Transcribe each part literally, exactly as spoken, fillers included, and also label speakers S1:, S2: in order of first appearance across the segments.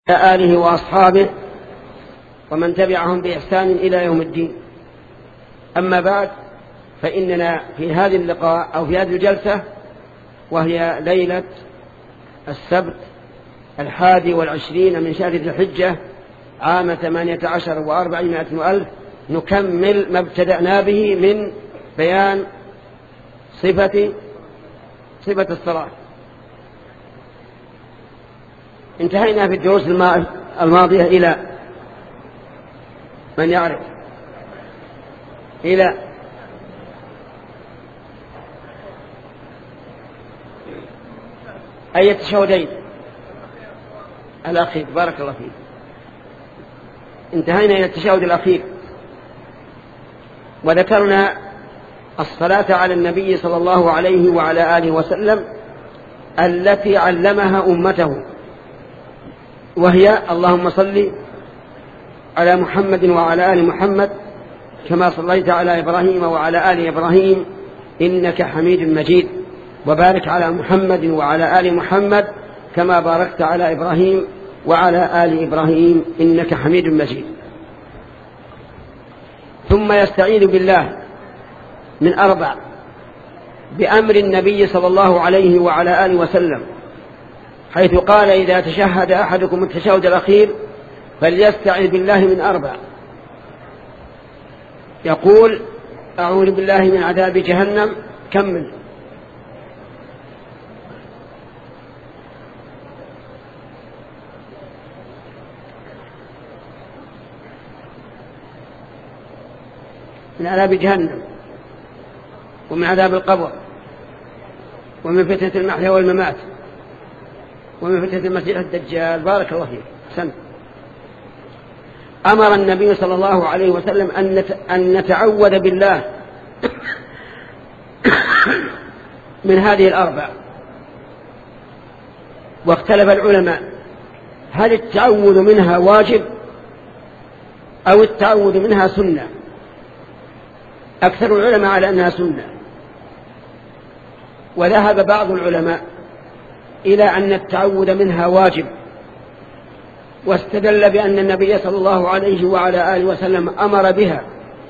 S1: آله وأصحابه ومن تبعهم بإحسان إلى يوم الدين. أما بعد، فإننا في هذه اللقاء أو في هذه الجلسة، وهي ليلة السبت الحادي والعشرين من شهر ذي الحجة عام ثمانية عشر وأربعمائة وألف، نكمل ما ابتدأنا به من بيان صفة صفة الصلاة. انتهينا في الدروس الماضية إلى من يعرف إلى أي التشهدين الأخير. بارك الله فيك. انتهينا إلى التشهد الأخير، وذكرنا الصلاة على النبي صلى الله عليه وعلى آله وسلم التي علمها أمته، وهي اللهم صل على محمد وعلى آل محمد كما صليت على إبراهيم وعلى آل إبراهيم إنك حميد مجيد، وبارك على محمد وعلى آل محمد كما باركت على إبراهيم وعلى آل إبراهيم إنك حميد مجيد. ثم يستعيذ بالله من أربع بأمر النبي صلى الله عليه وعلى آله وسلم، حيث قال إذا تشهد أحدكم التشهد الأخير فليستعذ بالله من أربع. يقول أعوذ بالله من عذاب جهنم. كمل. من عذاب جهنم، ومن عذاب القبر، ومن فتنة المحيا والممات، ومن فتنة المسيح الدجال. بارك الله فيك. سنة. أمر النبي صلى الله عليه وسلم أن نتعوذ بالله من هذه الأربع، واختلف العلماء هل التعوذ منها واجب أو التعوذ منها سنة. أكثر العلماء على أنها سنة، وذهب بعض العلماء إلى أن التعوذ منها واجب، واستدل بأن النبي صلى الله عليه وعلى آله وسلم أمر بها،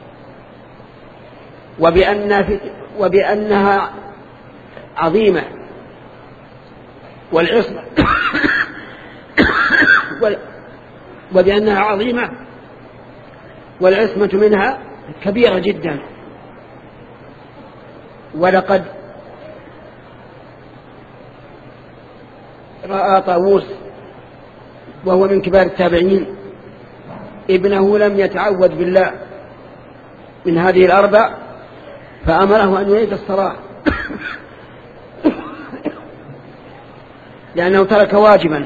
S1: وبأن وبأنها عظيمة، والعصمة وبأنها عظيمة والعصمة منها كبيرة جدا. ولقد رأى طاووس وهو من كبار التابعين ابنه لم يتعوذ بالله من هذه الأربع، فأمره أن يعيد الصلاة لأنه ترك واجبا.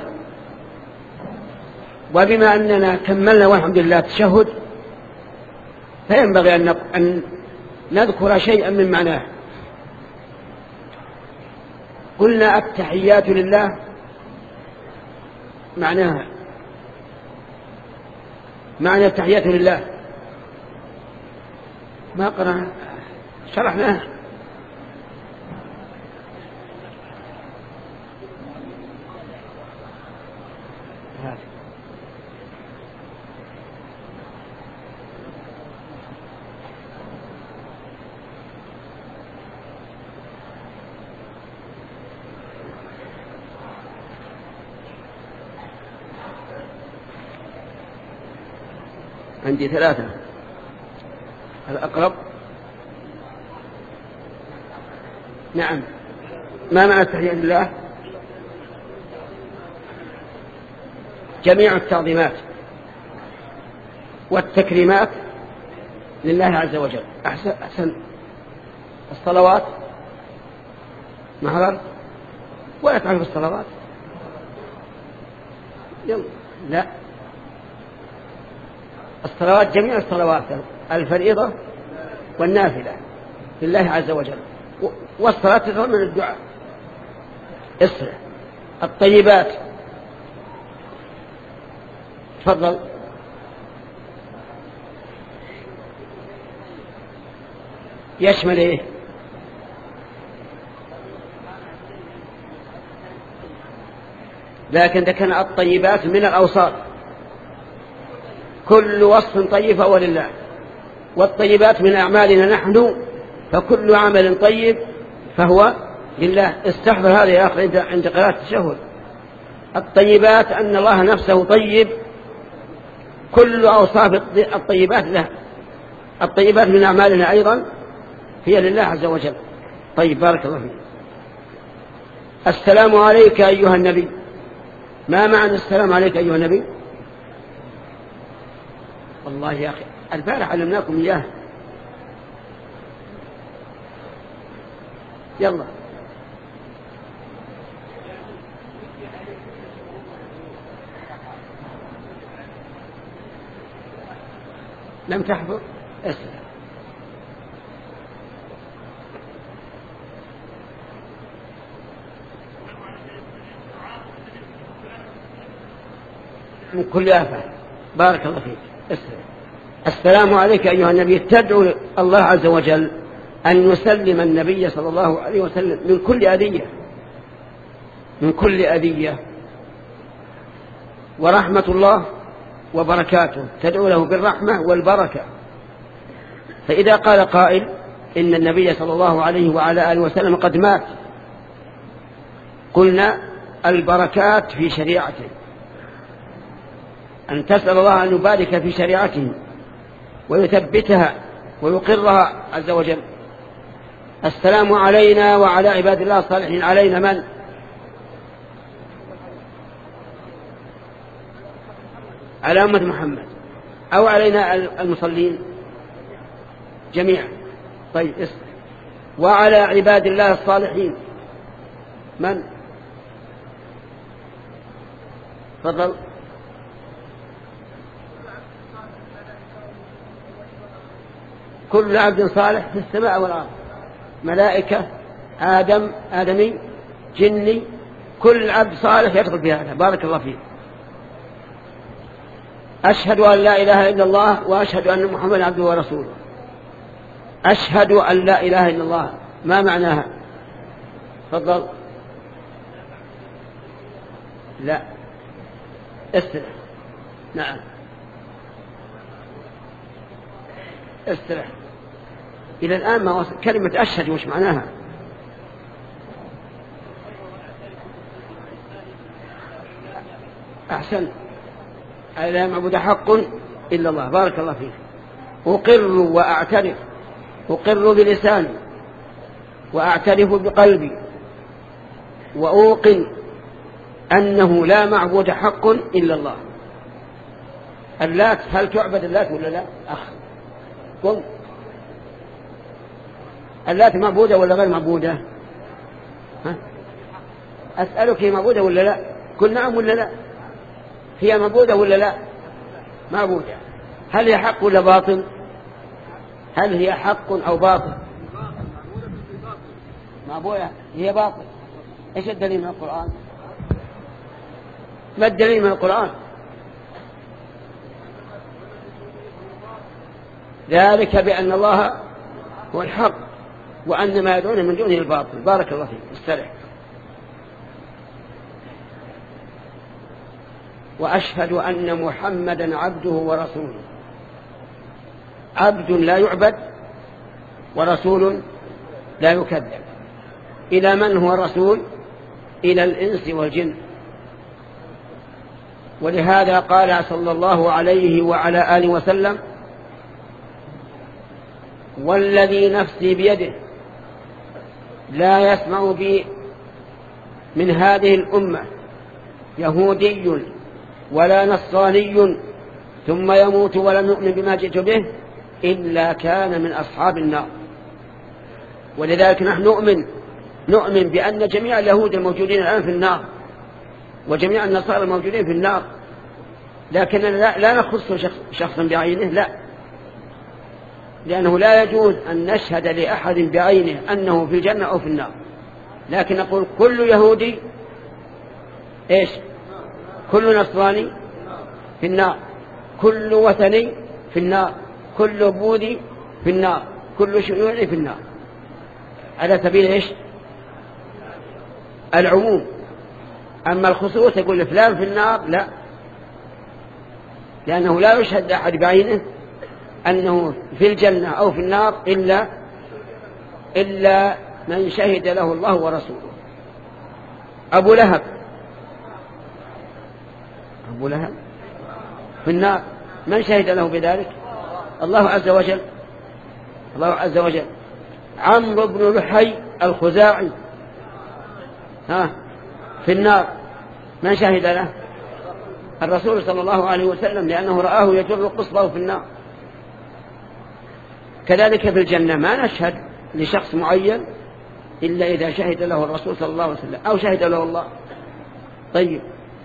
S1: وبما أننا كملنا والحمد لله التشهد، فينبغي أن نذكر شيئا من معناه. قلنا التحيات لله معناها معنى التحيات لله ما قرأنا شرحناها. عندي ثلاثة. الأقرب نعم. ما معنى التحية لله؟ جميع التعظيمات والتكريمات لله عز وجل. أحسن, أحسن. الصلوات محضر ولا تعرف الصلوات؟ يلا. لا، الصلوات جميع الصلوات، الفريضة والنافلة لله عز وجل، والصلاة تضمن الدعاء. اصلح. الطيبات تفضل. يشمل ايه؟ لكن ذكرنا الطيبات من الأوصاف، كل وصف طيب فهو لله، والطيبات من أعمالنا نحن، فكل عمل طيب فهو لله. استحضر هذا يا أخي عند قراءة التشهد. الطيبات أن الله نفسه طيب، كل أوصاف الطيبات له. الطيبات من أعمالنا أيضا هي لله عز وجل. طيب، بارك الله فيك. السلام عليك أيها النبي. ما معنى السلام عليك أيها النبي؟ والله يا أخي البارح علمناكم إياه. يلا لم تحفظ اسمع. من كل آفة. بارك الله فيك. اسمع. السلام عليك أيها النبي، تدعو الله عز وجل أن يسلم النبي صلى الله عليه وسلم من كل أذية، من كل أذية، ورحمة الله وبركاته، تدعو له بالرحمة والبركة. فإذا قال قائل إن النبي صلى الله عليه وعلى آله وسلم قد مات، قلنا البركات في شريعته، أن تسأل الله أن يبارك في شريعته ويثبتها ويقرها عز وجل. السلام علينا وعلى عباد الله الصالحين. علينا من؟ على أمة محمد، أو علينا المصلين جميعا. طيب اسم. وعلى عباد الله الصالحين من؟ تفضل. كل عبد صالح في السماء والأرض، ملائكة، آدم، آدمي، جني، كل عبد صالح يدخل في هذا. بارك الله فيه. أشهد أن لا إله إلا الله وأشهد أن محمد عبده ورسوله. أشهد أن لا إله إلا الله، ما معناها؟ تفضل. لا، استرح. نعم استرح. إلى الآن ما وصل كلمة أشهد وش معناها؟ أحسن. لا معبود حق إلا الله. بارك الله فيك. أقر وأعترف، أقر بلساني وأعترف بقلبي وأوقن أنه لا معبود حق إلا الله. اللات، هل تعبد اللات ولا لا؟ أخ قم. اللات معبودة ولا غير معبودة؟ ها؟ أسألك هي معبودة ولا لا؟ قل نعم ولا لا؟ هي معبودة ولا لا؟ معبودة. هل هي حق ولا باطل؟ هل هي حق أو باطل؟ معبودة هي باطل. إيش الدليل من القرآن؟ ما الدليل من القرآن؟ ذلك بأن الله هو الحق وأن ما يدعون من دونه الباطل. بارك الله فيك. استرح. وأشهد أن محمدا عبده ورسوله. عبد لا يعبد ورسول لا يكذب. إلى من هو الرسول؟ إلى الإنس والجن. ولهذا قال صلى الله عليه وعلى آله وسلم: والذي نفسي بيده لا يسمع بي من هذه الأمة يهودي ولا نصراني ثم يموت ولم يؤمن بما جئت به إلا كان من أصحاب النار. ولذلك نحن نؤمن نؤمن بأن جميع اليهود الموجودين الآن في النار وجميع النصارى الموجودين في النار، لكننا لا, لا نخص شخصا بعينه، لا، لأنه لا يجوز أن نشهد لأحد بعينه أنه في الجنة أو في النار، لكن نقول كل يهودي إيش؟ كل نصراني في النار، كل وثني في النار، كل بوذي في النار، كل شيوعي في النار، على سبيل إيش؟ العموم. أما الخصوص يقول فلان في النار لا، لأنه لا يشهد أحد بعينه أنه في الجنة أو في النار إلا إلا من شهد له الله ورسوله. أبو لهب أبو لهب في النار، من شهد له بذلك؟ الله عز وجل الله عز وجل. عمرو بن لحي الخزاعي ها في النار، من شهد له؟ الرسول صلى الله عليه وسلم، لأنه رآه يجر قصبه في النار. كذلك في الجنة ما نشهد لشخص معين إلا إذا شهد له الرسول صلى الله عليه وسلم أو شهد له الله. طيب،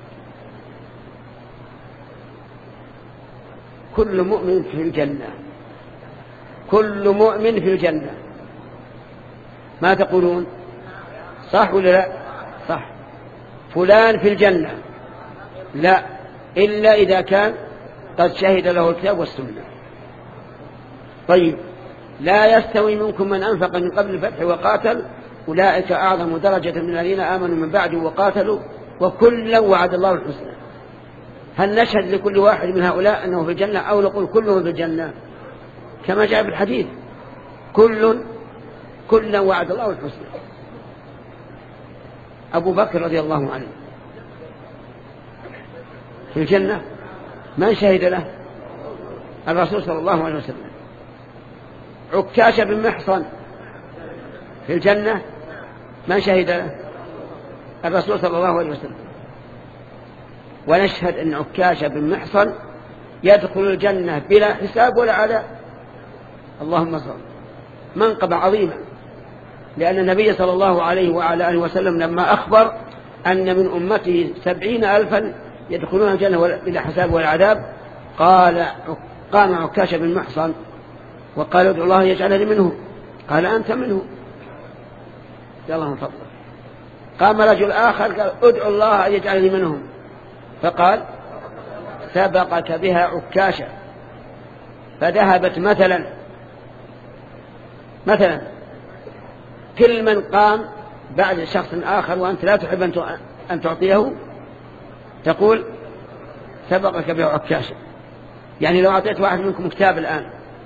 S1: كل مؤمن في الجنة، كل مؤمن في الجنة، ما تقولون؟ صح ولا لا؟ صح. فلان في الجنة لا، إلا إذا كان قد شهد له الكتاب والسنة. طيب، لا يستوي منكم من أنفق من قبل الفتح وقاتل أولئك أعظم درجة من الذين آمنوا من بعد وقاتلوا وكلا وعد الله الحسنى. هل نشهد لكل واحد من هؤلاء أنه في الجنة أو نقول كلهم في الجنة كما جاء في الحديث؟ كل كلا وعد الله الحسنى. أبو بكر رضي الله عنه في الجنة، من شهد له؟ الرسول صلى الله عليه وسلم. عكاشة بن محصن في الجنة، من شهد له؟ الرسول صلى الله عليه وسلم. ونشهد أن عكاشة بن محصن يدخل الجنة بلا حساب ولا عذاب. اللهم صل. منقبة عظيمة، لأن النبي صلى الله عليه وعلى آله وسلم لما أخبر أن من أمته سبعين ألفا يدخلون الجنة بلا حساب ولا عذاب، قال قام عكاشة بن محصن وقال ادعو الله يجعلني منه، قال أنت منه يا الله فضل. قام رجل آخر قال ادعو الله يجعلني منهم، فقال سبقك بها عكاشة. فذهبت مثلا مثلا كل من قام بعد شخص آخر وأنت لا تحب أن تعطيه تقول سبقك بها عكاشة. يعني لو أعطيت واحد منكم كتاب الآن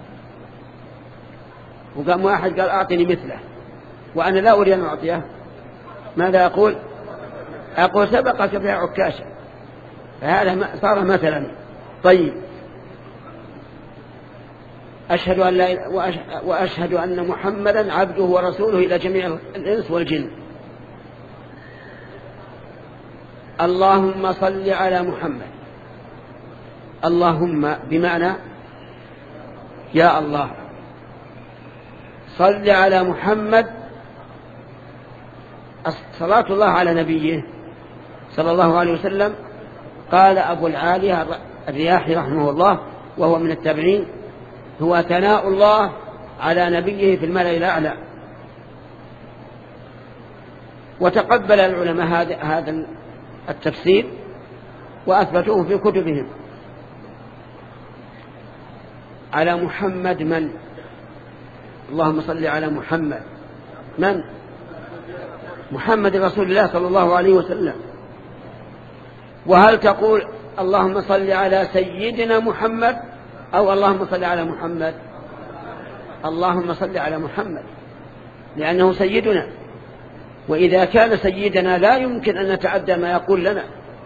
S1: وقام واحد قال أعطني مثله وأنا لا أريد أن أعطيه، ماذا أقول؟ أقول سبقك بها عكاشة. فهذا صار مثلا. طيب، أشهد أن لا وأشهد أن محمدا عبده ورسوله إلى جميع الإنس والجن. اللهم صل على محمد. اللهم بمعنى يا الله، صل على محمد. صلاة الله على نبيه صلى الله عليه وسلم. قال أبو العالية الرياحي رحمه الله وهو من التابعين: هو ثناء الله على نبيه في الملأ الأعلى. وتقبل العلماء هذا التفسير وأثبتوه في كتبهم. على محمد من؟ اللهم صل على محمد من؟ محمد رسول الله صلى الله عليه وسلم. وهل تقول اللهم صل على سيدنا محمد أو اللهم صل على محمد؟ اللهم صل على محمد، لأنه سيدنا، وإذا كان سيدنا لا يمكن أن نتعدى ما يقول لنا،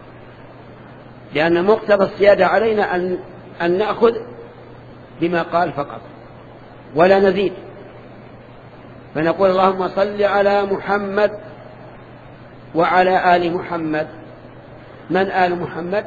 S1: لأن مقتضى السيادة علينا أن, أن نأخذ بما قال فقط ولا نزيد. فنقول اللهم صل على محمد وعلى آل محمد. من آل محمد؟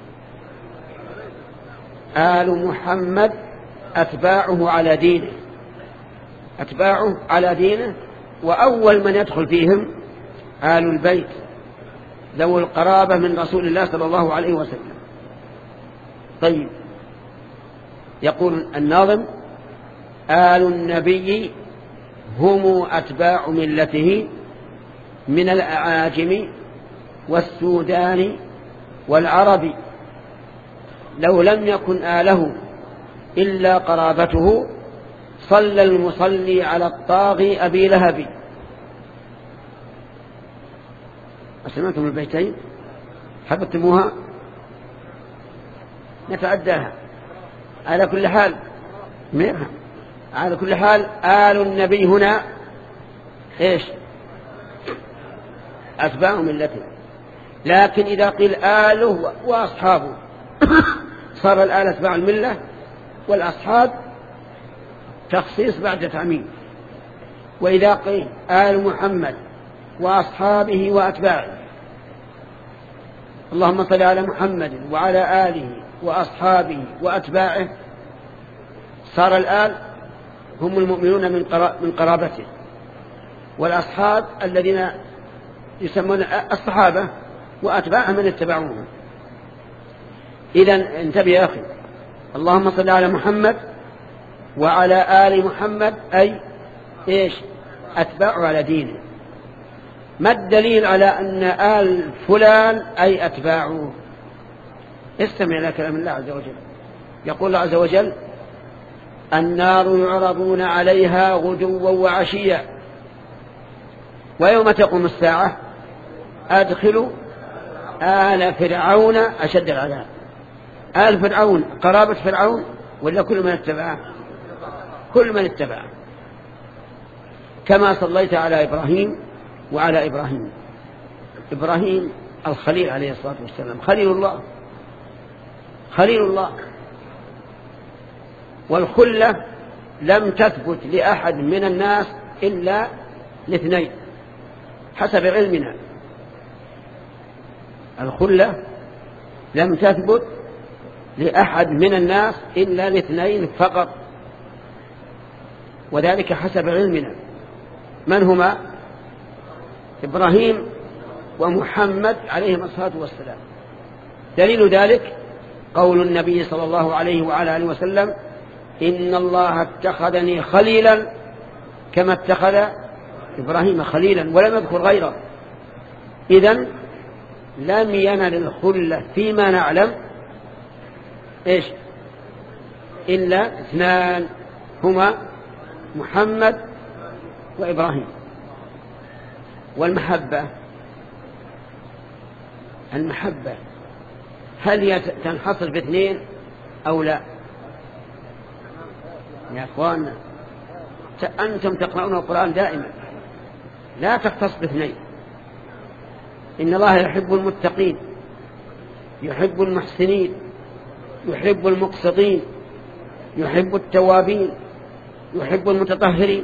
S1: آل محمد أتباعه على دينه، أتباعه على دينه. وأول من يدخل فيهم آل البيت ذو القرابة من رسول الله صلى الله عليه وسلم. طيب، يقول الناظم: آل النبي هم أتباع ملته من الأعاجم والسودان والعرب، لو لم يكن آله إلا قرابته صلى المصلي على الطاغي أبي لهب. أسمعتم البيتين؟ حفظتموها؟ نتعداها. على كل حال مئة. على كل حال آل النبي هنا إيش؟ أتباع ملته. لكن إذا قيل آله وأصحابه صار الآل أتباع الملة، والأصحاب تخصيص بعد تعميم. وإذا قيل آل محمد وأصحابه وأتباعه، اللهم صل على محمد وعلى آله وأصحابه وأتباعه، صار الآل هم المؤمنون من قرابته، والأصحاب الذين يسمون الصحابة، وأتباع من اتبعوهم. إذن انتبه يا أخي، اللهم صل على محمد وعلى آل محمد، أي إيش؟ أتباع على دينه. ما الدليل على أن آل فلان أي أتباعه؟ استمع إلى كلام الله عز وجل. يقول الله عز وجل: النار يعرضون عليها غدوا وعشيا ويوم تقوم الساعة أدخلوا آل فرعون أشد العذاب. آل فرعون قرابة فرعون ولا كل من اتبعه؟ كل من اتبعه. كما صليت على إبراهيم وعلى إبراهيم. إبراهيم الخليل عليه الصلاة والسلام، خليل الله، خليل الله. والخلة لم تثبت لأحد من الناس إلا لاثنين حسب علمنا. الخلة لم تثبت لأحد من الناس إلا لاثنين فقط، وذلك حسب علمنا. من هما؟ إبراهيم ومحمد عليهما الصلاة والسلام. دليل ذلك قول النبي صلى الله عليه وعلى آله وسلم: إن الله اتخذني خليلا كما اتخذ إبراهيم خليلا، ولم يذكر غيره. إذن لم ينل الخلة فيما نعلم إيش؟ إلا اثنان، هما محمد وإبراهيم. والمحبة، المحبة هل هي تنحصر باثنين أو لا؟ يا أخواننا أنتم تقرؤون القرآن دائما، لا تختص باثنين. إن الله يحب المتقين، يحب المحسنين، يحب المقسطين، يحب التوابين، يحب المتطهرين.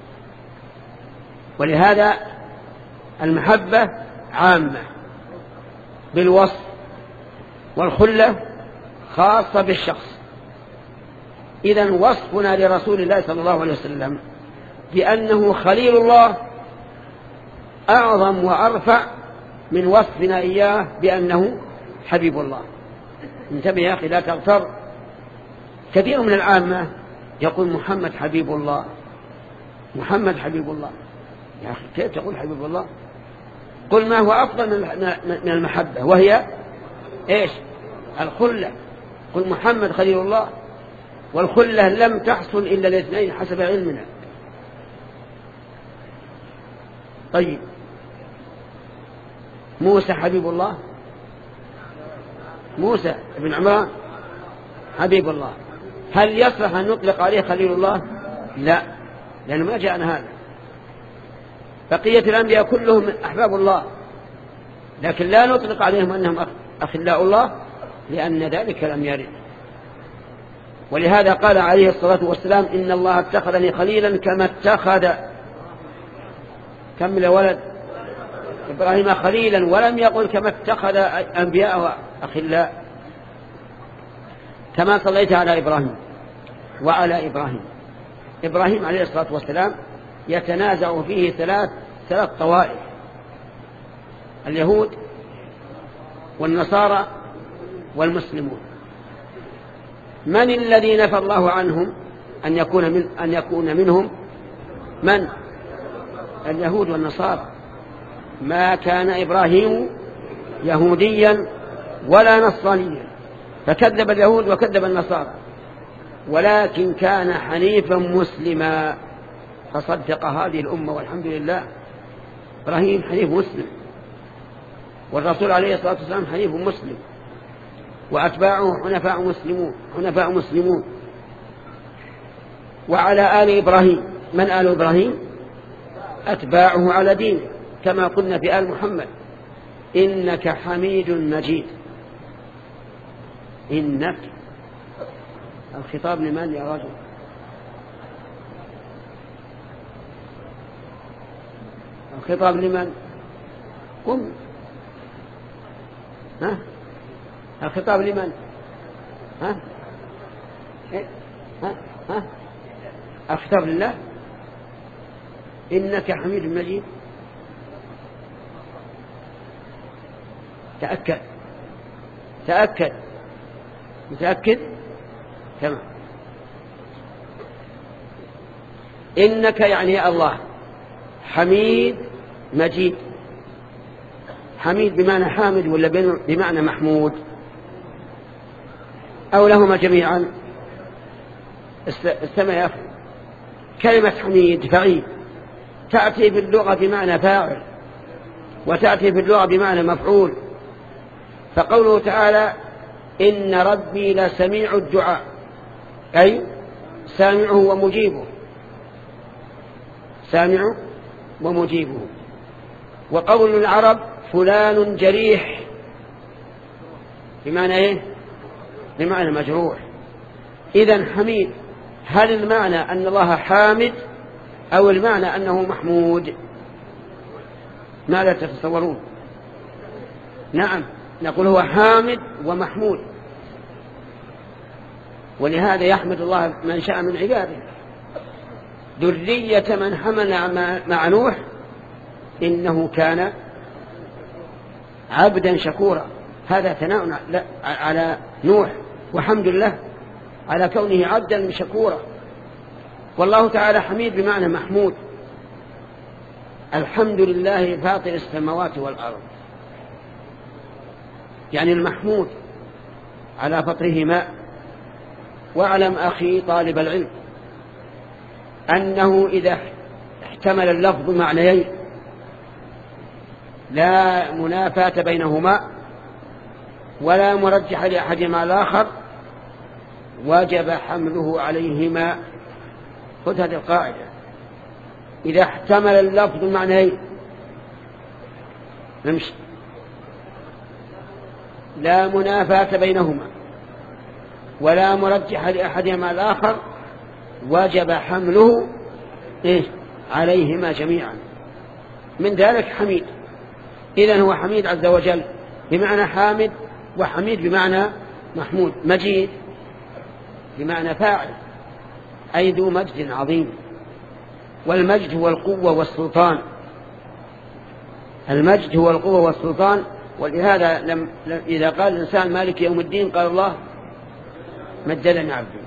S1: ولهذا المحبة عامة بالوصف، والخلة خاصة بالشخص. إذن وصفنا لرسول الله صلى الله عليه وسلم بأنه خليل الله أعظم وأرفع من وصفنا إياه بأنه حبيب الله. انتبه يا أخي لا تغتر. كثير من العامة يقول محمد حبيب الله، محمد حبيب الله. يا أخي كيف تقول حبيب الله؟ قل ما هو أفضل من المحبة، وهي إيش؟ الخلة. قل محمد خليل الله، والخلة لم تحصل إلا الاثنين حسب علمنا. طيب موسى حبيب الله، موسى بن عمران حبيب الله. هل يصلح أن نطلق عليه خليل الله؟ لا، لأنه ما جاءنا هذا. بقية الأنبياء كلهم أحباب الله، لكن لا نطلق عليهم أنهم أخلاء الله، لأن ذلك لم يرد. ولهذا قال عليه الصلاة والسلام: إن الله اتخذني خليلا كما اتخذ كم من ولد إبراهيم خليلا، ولم يقل كما اتخذ أنبياء أخلاء. كما صليت على إبراهيم وعلى إبراهيم. إبراهيم عليه الصلاة والسلام يتنازع فيه ثلاث ثلاث طوائف: اليهود والنصارى والمسلمون. من الذي نفى الله عنهم أن يكون من أن يكون منهم؟ من؟ اليهود والنصارى. ما كان إبراهيم يهوديا ولا نصرانيا، فكذب اليهود وكذب النصارى، ولكن كان حنيفا مسلما فصدق هذه الأمة، والحمد لله. إبراهيم حنيف مسلم. والرسول عليه الصلاة والسلام حنيف مسلم، وأتباعه حنفاء مسلمون حنفاء مسلمون. وعلى آل إبراهيم، من آل إبراهيم؟ أتباعه على دينه، كما قلنا في آل محمد إنك حميد مجيد. إنك، الخطاب لمن يا رجل؟ الخطاب لمن؟ قم. ها؟ الخطاب لمن؟ ها؟ إيه؟ ها؟ ها؟ الخطاب لله. إنك حميد مجيد. تأكد تأكد متأكد. تمام. إنك يعني الله حميد مجيد. حميد بمعنى حامد ولا بمعنى محمود أو لهما جميعا؟ استمع يا أخي، كلمة حميد فعيل تأتي في اللغة بمعنى فاعل وتأتي في اللغة بمعنى مفعول. فقوله تعالى إن ربي لسميع الدعاء، أي سامعه ومجيبه، سامعه ومجيبه. وقول العرب فلان جريح بمعنى إيه؟ بمعنى مجروح. إذن حميد، هل المعنى أن الله حامد أو المعنى أنه محمود؟ ماذا تتصورون؟ نعم، نقول هو حامد ومحمود، ولهذا يحمد الله من شاء من عباده. ذرية من حمل مع نوح إنه كان عبدا شكورا. هذا ثناء على نوح وحمد الله على كونه عبدا شكورا. والله تعالى حميد بمعنى محمود. الحمد لله فاطر السماوات والأرض، يعني المحمود على فطرهما. واعلم أخي طالب العلم أنه إذا احتمل اللفظ معنيين لا منافاة بينهما ولا مرجح لأحدهما الآخر وجب حمله عليهما. خذ هذه القاعدة، إذا احتمل اللفظ معنيين نمشي لا منافاة بينهما ولا مرجح لأحدهما الآخر وجب حمله إيه؟ عليهما جميعا. من ذلك حميد. إذن هو حميد عز وجل بمعنى حامد، وحميد بمعنى محمود. مجيد بمعنى فاعل، أي ذو مجد عظيم. والمجد هو القوة والسلطان، المجد هو القوة والسلطان. ولهذا لم إذا قال الإنسان مالك يوم الدين قال الله مجدني عبدي.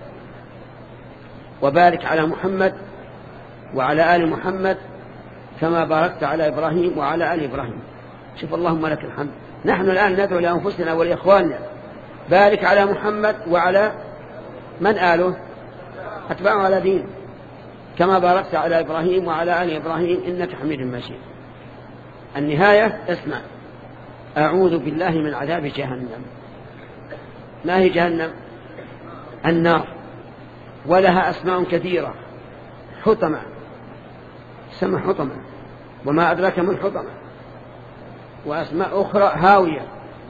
S1: وبارك على محمد وعلى آل محمد كما باركت على إبراهيم وعلى آل إبراهيم. شوف اللهم لك الحمد. نحن الآن ندعو لأنفسنا ولإخواننا بارك على محمد وعلى من آله أتبعه على دين كما باركت على إبراهيم وعلى آل إبراهيم إنك حميد مجيد. النهاية اسمع: أعوذ بالله من عذاب جهنم. ما هي جهنم؟ النار، ولها أسماء كثيرة. حطمة، سمى حطمة، وما أدراك من حطمة، وأسماء أخرى هاوية،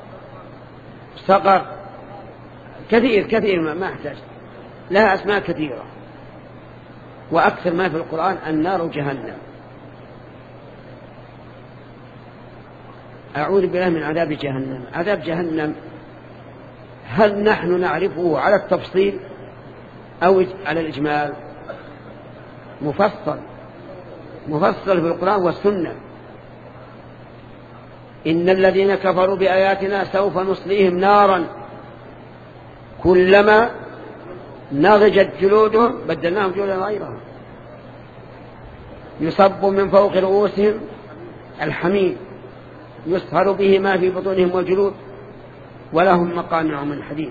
S1: سقر، كثير كثير ما أحتاج، لها أسماء كثيرة. وأكثر ما في القرآن النار جهنم. أعوذ بالله من عذاب جهنم. عذاب جهنم هل نحن نعرفه على التفصيل أو على الإجمال؟ مفصل مفصل في القرآن والسنة. إن الذين كفروا بآياتنا سوف نصليهم نارا كلما نضجت جلودهم بدلناهم جلودا غيرها يصب من فوق رؤوسهم الحميم يصهر به ما في بطونهم والجلود ولهم مقامع من حديد.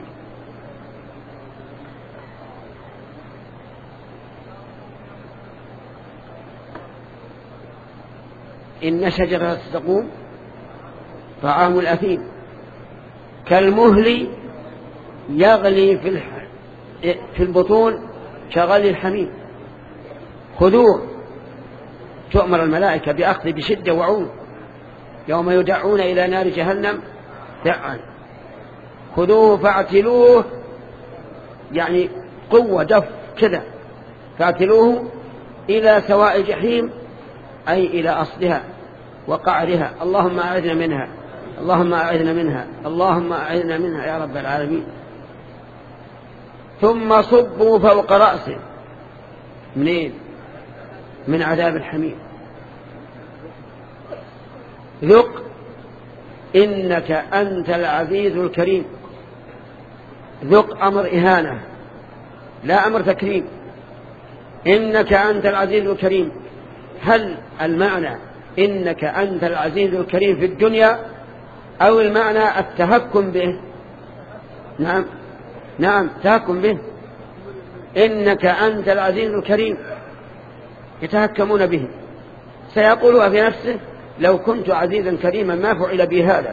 S1: إن شجرة الزقوم طعام الأثيم كالمهل يغلي في في البطون كغلي الحميم. خذوه، تؤمر الملائكة بأخذ بشدة وعنف يوم يدعون إلى نار جهنم دعا. خذوه فاعتلوه، يعني قوة دف كذا، فاعتلوه إلى سواء الجحيم، أي إلى أصلها وقعرها. اللهم أعذنا منها، اللهم أعذنا منها، اللهم أعذنا منها يا رب العالمين. ثم صبوا فوق رأسه، منين؟ من عذاب الحميم. ذق إنك أنت العزيز الكريم. ذق أمر إهانة لا أمر تكريم. إنك أنت العزيز الكريم، هل المعنى إنك أنت العزيز الكريم في الدنيا أو المعنى التهكم به؟ نعم نعم تهكم به. إنك أنت العزيز الكريم، يتهكمون به. سيقولها في نفسه لو كنت عزيزا كريما ما فعل بي هذا،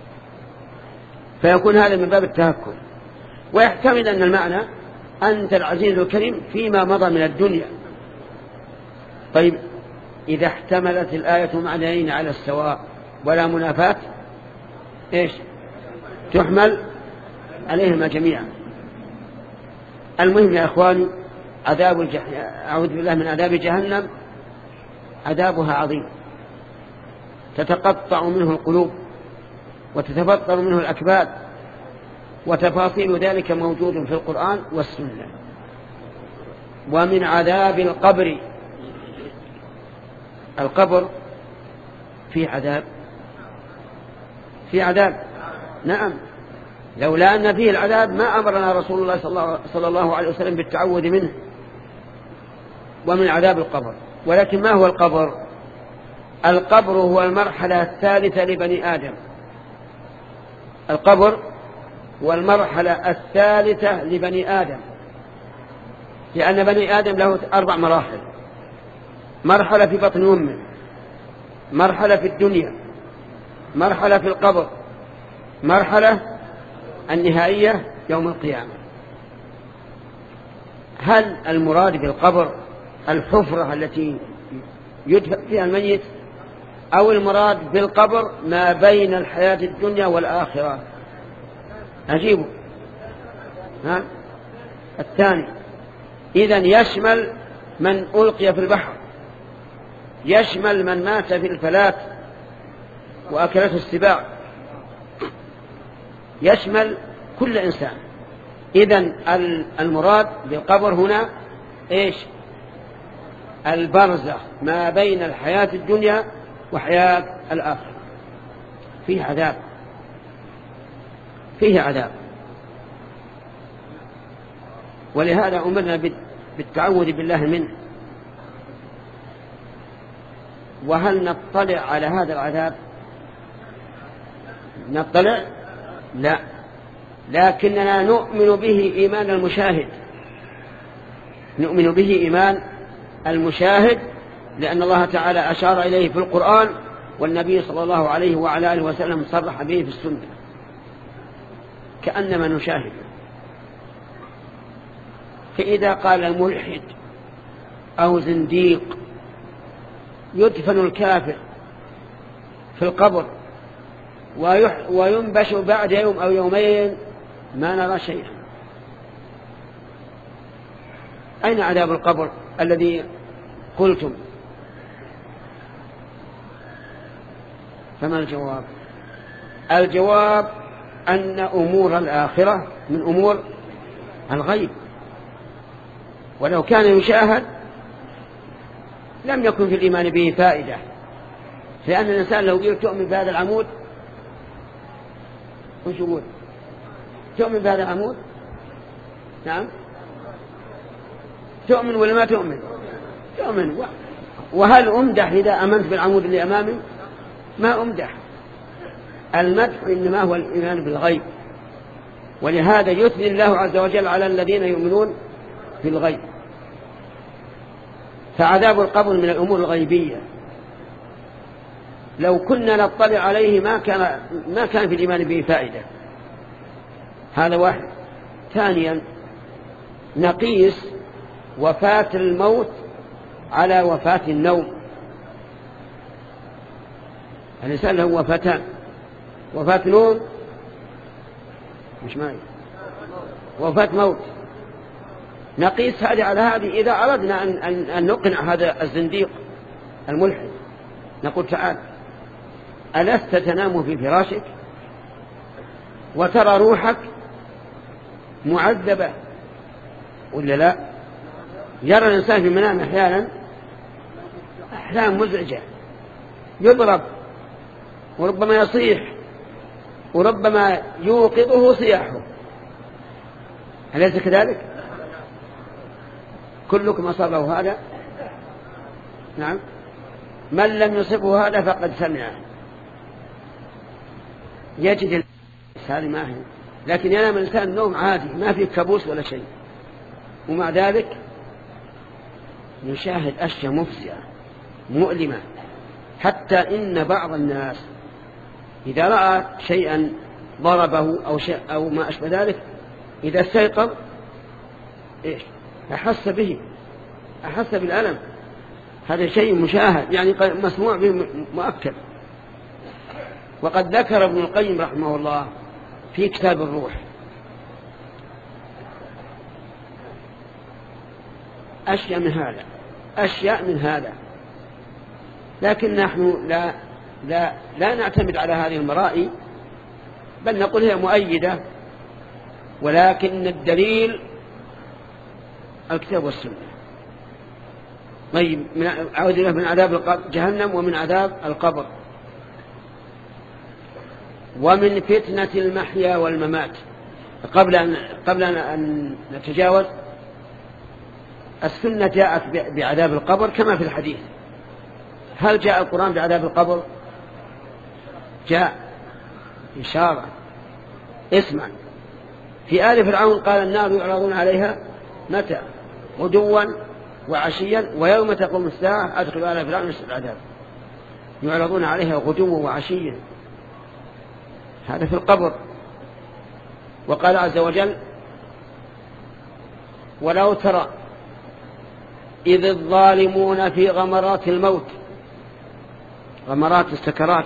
S1: فيكون هذا من باب التهكم. ويحتمل أن المعنى أنت العزيز الكريم فيما مضى من الدنيا. طيب إذا احتملت الآية معنيين على السواء ولا منافاة، إيش تحمل عليهما جميعا. المهم يا إخواني، عذاب الجحيم، أعوذ بالله من عذاب جهنم، عذابها عظيم، تتقطع منه القلوب وتتفطر منه الأكباد، وتفاصيل ذلك موجود في القرآن والسنة. ومن عذاب القبر، القبر في عذاب، في عذاب نعم، لولا أن فيه العذاب ما أمرنا رسول الله صلى الله عليه وسلم بالتعوذ منه. ومن عذاب القبر. ولكن ما هو القبر؟ القبر هو المرحلة الثالثة لبني آدم. القبر والمرحلة الثالثة لبني آدم، لأن بني آدم له أربع مراحل: مرحلة في بطن أمه، مرحلة في الدنيا، مرحلة في القبر، مرحلة النهائية يوم القيامة. هل المراد بالقبر الحفرة التي يدفن فيها الميت، أو المراد بالقبر ما بين الحياة الدنيا والآخرة؟ أجيبه. ها؟ الثاني. إذن يشمل من ألقي في البحر، يشمل من مات في الفلاة وأكلته السباع، يشمل كل إنسان. إذن المراد بالقبر هنا إيش؟ البرزخ ما بين الحياة الدنيا وحياة الآخرة. فيه عذاب، فيه عذاب. ولهذا أمرنا بالتعوذ بالله منه. وهل نطلع على هذا العذاب؟ نطلع؟ لا، لكننا نؤمن به إيمان المشاهد، نؤمن به إيمان المشاهد، لأن الله تعالى أشار إليه في القرآن، والنبي صلى الله عليه وعلى آله وسلم صرح به في السنة، كأنما نشاهد. فإذا قال الملحد أو زنديق يدفن الكافر في القبر وينبش بعد يوم أو يومين ما نرى شيئا، أين عذاب القبر الذي قلتم؟ فما الجواب؟ الجواب أن أمور الآخرة من أمور الغيب، ولو كان يشاهد لم يكن في الإيمان به فائدة. لأن الإنسان لو قيل تؤمن بهذا العمود، وش يقول؟ تؤمن بهذا العمود؟ نعم، تؤمن ولا ما تؤمن؟ تؤمن. وهل أمدح إذا أمنت بالعمود اللي أمامي؟ ما أمدح. المدح إنما هو الإيمان بالغيب، ولهذا يثني الله عز وجل على الذين يؤمنون بالغيب. فعذاب القبر من الأمور الغيبية. لو كنا نطلع عليه ما كان ما كان في الإيمان به فائدة. هذا واحد. ثانيا نقيس وفاة الموت على وفاة النوم. الإنسان له وفاتان، وفاة نوم مش معي، وفاة موت. نقيس هذه على هذه. إذا أردنا أن, أن, أن نقنع هذا الزنديق الملحد نقول تعال، ألست تنام في فراشك وترى روحك معذبة ولا لا؟ يرى الإنسان في المنام أحيانا أحلام مزعجة، يضرب وربما يصيح وربما يوقظه صياحه، أليس كذلك؟ كلكم أصابه هذا؟ نعم. من لم يصبه هذا فقد سمعه. يجد هذه ما هي، لكن ينام الإنسان نوم عادي ما فيه كابوس ولا شيء، ومع ذلك يشاهد أشياء مفزعة مؤلمة، حتى إن بعض الناس إذا رأى شيئا ضربه أو شيء أو ما أشبه ذلك إذا استيقظ إيش أحس به، أحس بالألم. هذا شيء مشاهد يعني مسموع به مؤكد. وقد ذكر ابن القيم رحمه الله في كتاب الروح أشياء من هذا أشياء من هذا لكن نحن لا لا لا نعتمد على هذه المرائي، بل نقول هي مؤيدة، ولكن الدليل الكتاب والسنة. طيب أعوذ بالله من عذاب جهنم ومن عذاب القبر ومن فتنة المحيا والممات. قبل أن قبل أن نتجاوز، السنة جاءت بعذاب القبر كما في الحديث. هل جاء القرآن بعذاب القبر؟ جاء إشارة. اسمع، في آل فرعون قال النار يعرضون عليها متى؟ غدوا وعشيا ويوم تقوم الساعة أدخلوا آل فرعون نفس العذاب. يعرضون عليها غدوا وعشيا، هذا في القبر. وقال عز وجل ولو ترى إذ الظالمون في غمرات الموت، غمرات السكرات،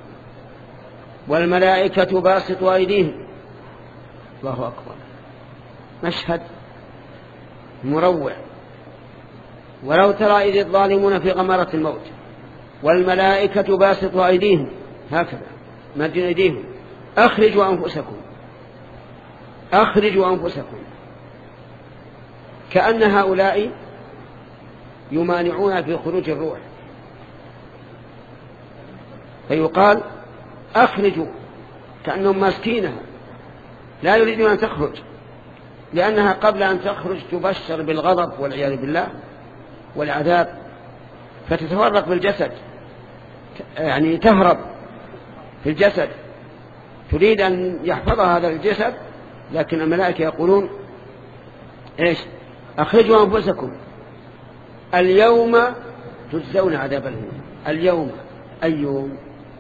S1: والملائكة باسطوا أيديهم. الله أكبر، مشهد مروع. ولو ترى إذ الظالمون في غمرات الموت والملائكة باسطوا أيديهم، هكذا مدين أيديهم، أخرجوا أنفسكم أخرجوا أنفسكم، كأن هؤلاء يمانعون في خروج الروح، فيقال أخرجوا، كأنهم ماسكينها لا يريدون أن تخرج، لأنها قبل أن تخرج تبشر بالغضب والعياذ بالله والعذاب، فتتفرق بالجسد، يعني تهرب في الجسد، تريد أن يحفظها هذا الجسد، لكن الملائكة يقولون إيش؟ أخرجوا أنفسكم اليوم تجزون عذاب الهون. اليوم أي يوم؟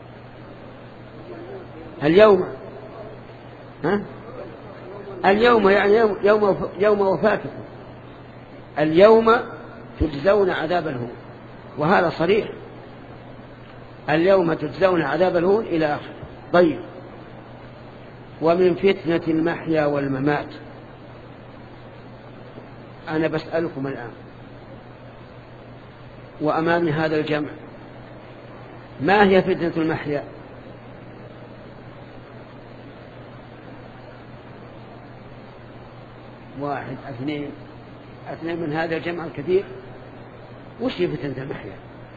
S1: اليوم ها؟ اليوم يعني يوم, يوم, يوم وفاتكم، اليوم تجزون عذاب الهون، وهذا صريح، اليوم تجزون عذاب الهون إلى آخر. طيب، ومن فتنة المحيا والممات. أنا بسألكم الآن وأمام هذا الجمع، ما هي فتنة المحيا؟ واحد اثنين اثنين من هذا الجمع الكثير. وش هي فتنة المحيا؟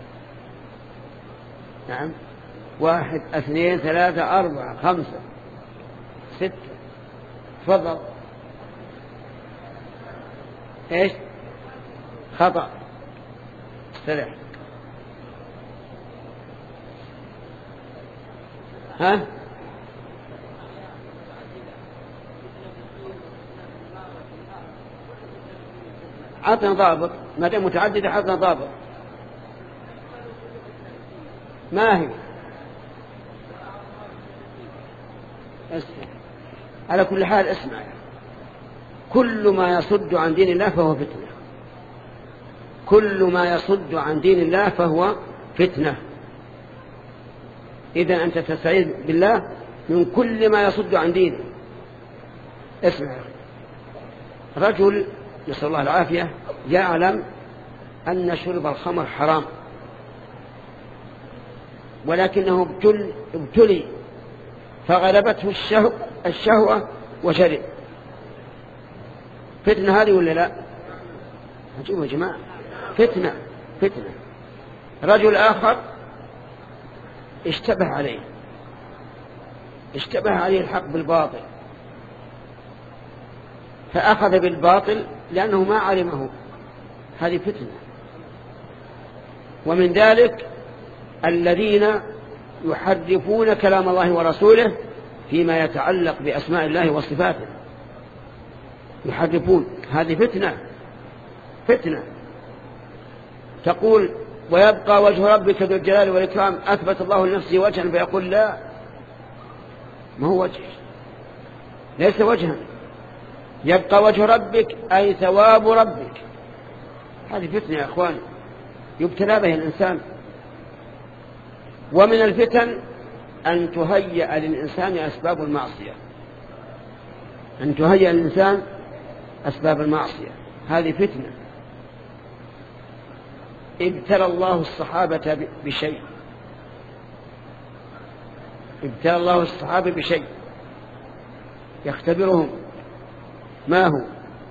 S1: نعم، واحد اثنين ثلاثة أربعة خمسة ستة. تفضل. ايش؟ خطأ. استرح. ها؟ عطنا ضابط، ما دام متعددة عطنا ضابط. ما هي؟ على كل حال اسمع، كل ما يصد عن دين الله فهو فتنة، كل ما يصد عن دين الله فهو فتنة. إذن أنت تستعيذ بالله من كل ما يصد عن دينه. اسمع، رجل نسأل الله العافية يعلم أن شرب الخمر حرام، ولكنه ابتلي فغلبته الشهوة, الشهوة وشرب. فتنة هذه ولا لا؟ عجيب يا جماعة، فتنة فتنة. رجل آخر اشتبه عليه اشتبه عليه الحق بالباطل، فأخذ بالباطل لأنه ما علمه، هذه فتنة. ومن ذلك الذين يحرفون كلام الله ورسوله فيما يتعلق بأسماء الله وصفاته، يحرفون، هذه فتنة فتنة. تقول ويبقى وجه ربك ذو الجلال والإكرام، أثبت الله لنفسه وجها فيقول لا، ما هو وجه، ليس وجها. يبقى وجه ربك أي ثواب ربك، هذه فتنة يا أخوان يبتلى بها الإنسان. ومن الفتن أن تهيأ للإنسان أسباب المعصية، أن تهيأ للإنسان أسباب المعصية، هذه فتنة. ابتلى الله الصحابة بشيء، ابتلى الله الصحابة بشيء يختبرهم، ما هو؟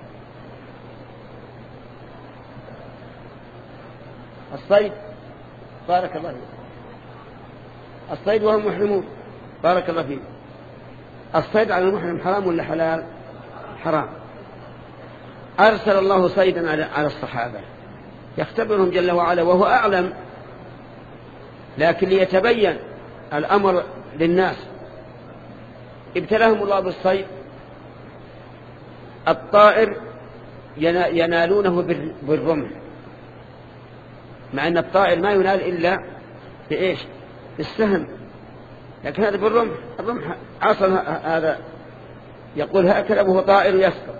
S1: الصيد، بارك الله فيك، الصيد وهم محرمون، بارك الله فيك. الصيد على المحرم حرام ولا حلال؟ حرام. أرسل الله صيدا على الصحابة يختبرهم جل وعلا وهو أعلم، لكن ليتبين الأمر للناس ابتلاهم الله بالصيد. الطائر ينالونه بالرمح، مع أن الطائر ما ينال إلا بإيش؟ بالسهم، لكن هذا بالرمح. الرمح عصا هذا يقول هكذا وهو طائر يسقط.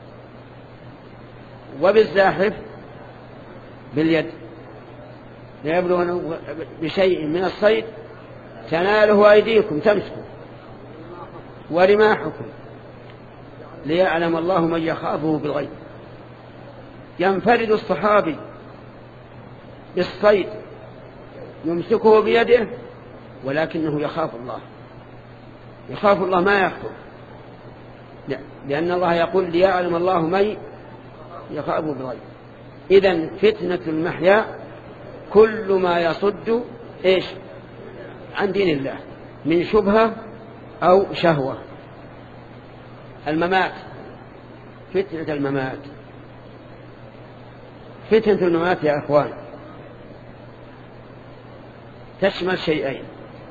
S1: وبالزاحف باليد، يبلغون بشيء من الصيد تناله أيديكم تمسكوا ورماحكم ليعلم الله من يخافه بالغيب. ينفرد الصحابي بالصيد يمسكه بيده ولكنه يخاف الله، يخاف الله ما يخطر، لأن الله يقول ليعلم الله من يخافه بالغيب. إذن فتنة المحيا كل ما يصد إيش عن دين الله من شبهة أو شهوة. الممات، فتنة الممات، فتنة الممات يا أخوان تشمل شيئين: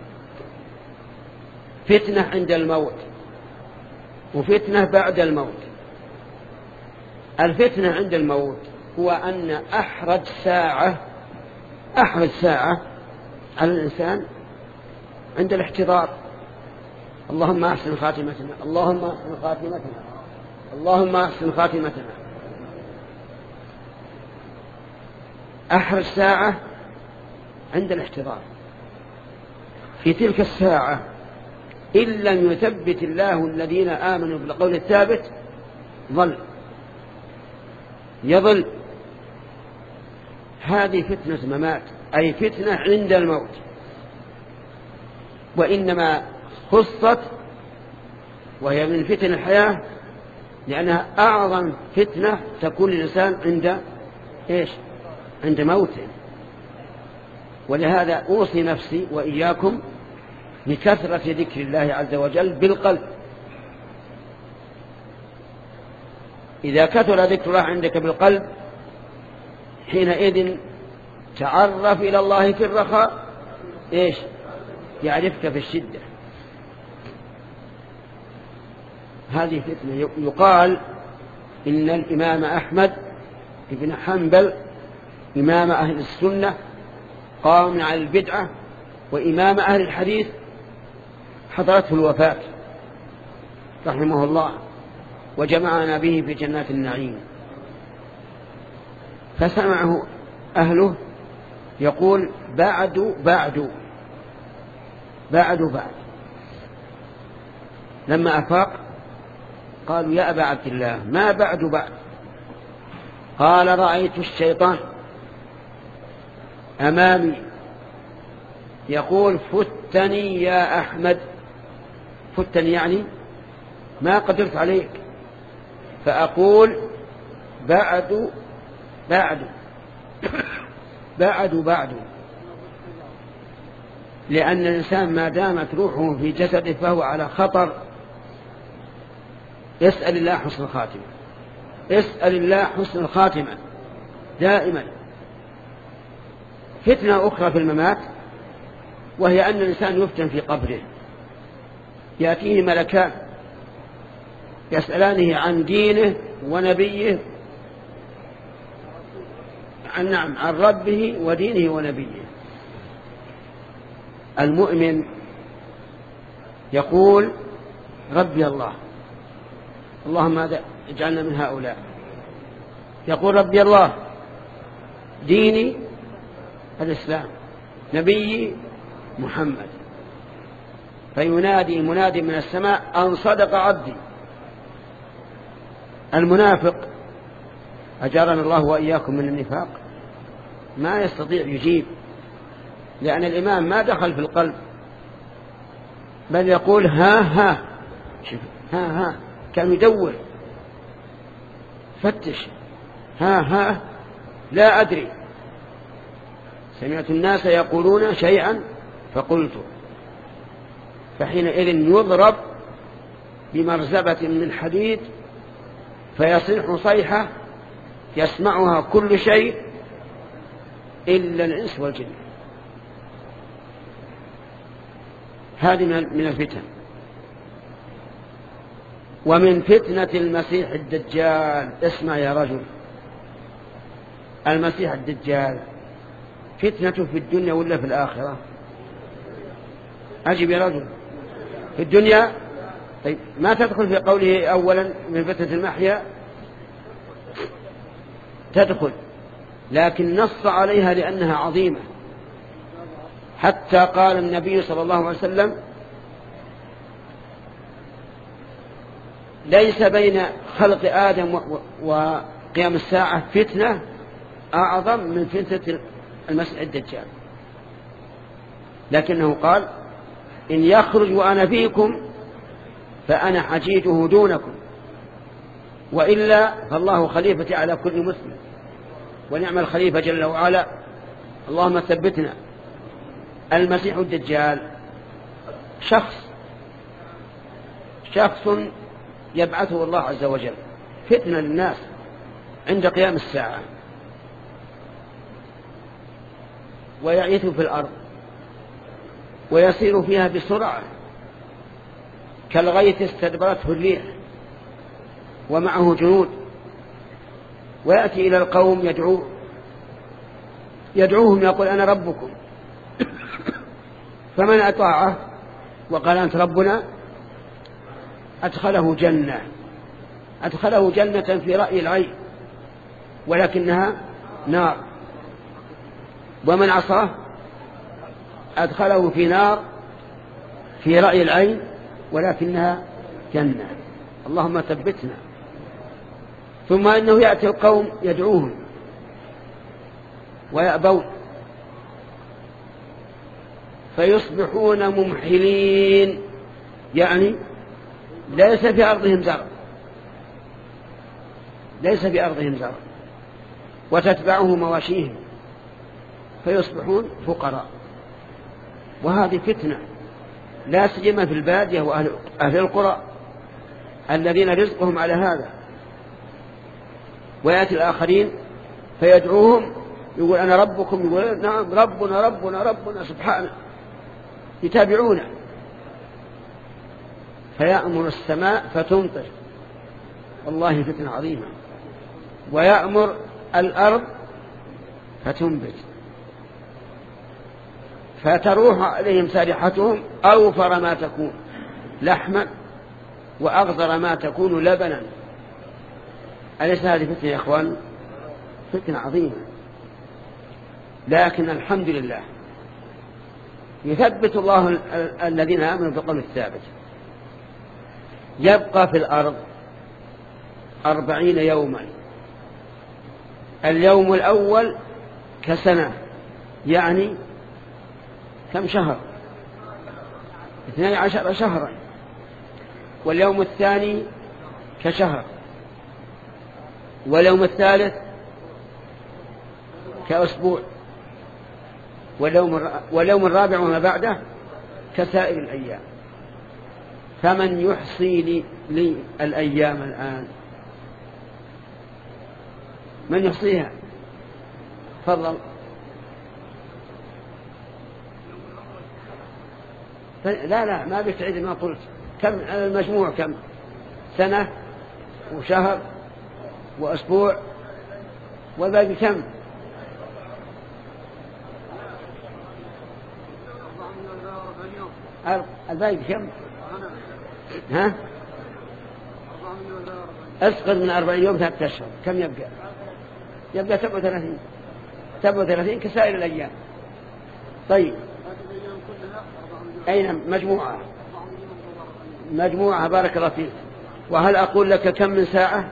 S1: فتنة عند الموت وفتنة بعد الموت. الفتنة عند الموت هو أن أحرج ساعة أحرج ساعة على الإنسان عند الاحتضار. اللهم أحسن خاتمتنا، اللهم أحسن خاتمتنا، اللهم أحسن خاتمتنا. أحرج ساعة عند الاحتضار. في تلك الساعة إن لم يثبت الله الذين آمنوا بالقول الثابت ظل يظل. هذه فتنة ممات، أي فتنة عند الموت، وإنما خصت وهي من فتن الحياة لأنها أعظم فتنة تكون للإنسان عند إيش؟ عند موته. ولهذا أوصي نفسي وإياكم بكثرة ذكر الله عز وجل بالقلب. إذا كثر ذكر الله عندك بالقلب حينئذ تعرف إلى الله في الرخاء إيش؟ يعرفك في الشدة. هذه فتنة. يقال إن الإمام أحمد بن حنبل إمام أهل السنة قام على البدعة وإمام أهل الحديث حضرته الوفاة، رحمه الله وجمعنا به في جنات النعيم، فسمعه أهله يقول بعد بعد بعد بعد. لما أفاق قالوا يا أبا عبد الله ما بعد بعد؟ قال رأيت الشيطان أمامي يقول فتني يا أحمد، فتني يعني ما قدرت عليك، فأقول بعد بعد بعد بعد، لأن الإنسان ما دامت روحه في جسده فهو على خطر. اسأل الله حسن الخاتمة، اسأل الله حسن الخاتمة دائما. فتنة أخرى في الممات وهي أن الإنسان يفتن في قبره، يأتيه ملكان يسألانه عن دينه ونبيه، عن نعم عن ربه ودينه ونبيه. المؤمن يقول ربي الله، اللهم اجعلنا من هؤلاء. يقول ربي الله، ديني الإسلام، نبيي محمد. فينادي منادي من السماء أن صدق عبدي. المنافق أجارنا الله وإياكم من النفاق ما يستطيع يجيب، لأن الإيمان ما دخل في القلب، بل يقول ها ها شوف ها ها، كان يدور فتش ها ها لا أدري. سمعت الناس يقولون شيئا فقلت، فحينئذ يضرب بمرزبة من حديد فيصيح صيحة يسمعها كل شيء إلا الإنس والجن. هذه من الفتن. ومن فتنة المسيح الدجال، اسمع يا رجل، المسيح الدجال فتنته في الدنيا ولا في الآخرة؟ أجب يا رجل. في الدنيا. طيب ما تدخل في قوله أولا من فتنة المحيا؟ تدخل، لكن نص عليها لأنها عظيمة، حتى قال النبي صلى الله عليه وسلم ليس بين خلق آدم وقيام الساعة فتنة أعظم من فتنة المسيح الدجال، لكنه قال إن يخرج وأنا فيكم فأنا حجيجه دونكم، وإلا فالله خليفتي على كل مسلم، ونعم الخليفة جل وعلا، اللهم ثبتنا. المسيح الدجال شخص شخص يبعثه الله عز وجل فتنة للناس عند قيام الساعة، ويعيث في الأرض ويسير فيها بسرعة كالغيث استدبرته الريح ومعه جنود، ويأتي إلى القوم يدعوه يدعوهم يقول أنا ربكم، فمن أطاعه وقال أنت ربنا أدخله جنة أدخله جنة في رأي العين ولكنها نار، ومن عصاه أدخله في نار في رأي العين ولكنها جنة. اللهم ثبتنا. ثم إنه يأتي القوم يدعوهم ويأبون فيصبحون ممحلين، يعني ليس في أرضهم زرع ليس في أرضهم زرع وتتبعه مواشيهم فيصبحون فقراء. وهذه فتنة لا سيما في البادية وأهل أهل القرى الذين رزقهم على هذا. ويأتي الآخرين فيدعوهم يقول أنا ربكم، يقول نعم ربنا ربنا ربنا سبحانه، يتابعونه، فيأمر السماء فتمطر، والله فتنة عظيمة، ويأمر الأرض فتنبت، فتروح عليهم سارحتهم أوفر ما تكون لحما وأغزر ما تكون لبنا. أليس هذه فتنة يا إخوان؟ فتنة عظيمة، لكن الحمد لله يثبت الله الذين آمنوا بالقول الثابت. يبقى في الأرض أربعين يوما، اليوم الأول كسنة، يعني كم شهر؟ اثنين عشر شهرا. واليوم الثاني كشهر، واليوم الثالث كأسبوع، واليوم واليوم الرابع وما بعده كسائر الأيام. فمن يحصي لي, لي الأيام الآن؟ من يحصيها؟ تفضل. لا لا ما بتعيد ما قلت. كم المجموع؟ كم؟ سنة وشهر وأسبوع، والباقي كم؟ الباقي كم؟ ها؟ اسقط من أربعين يوم ثلاثة أشهر، كم يبقى؟ يبقى سبعة وثلاثين. سبعة وثلاثين كسائر الأيام. طيب أين مجموعة؟ مجموعة بارك الله فيك. وهل أقول لك كم من ساعة؟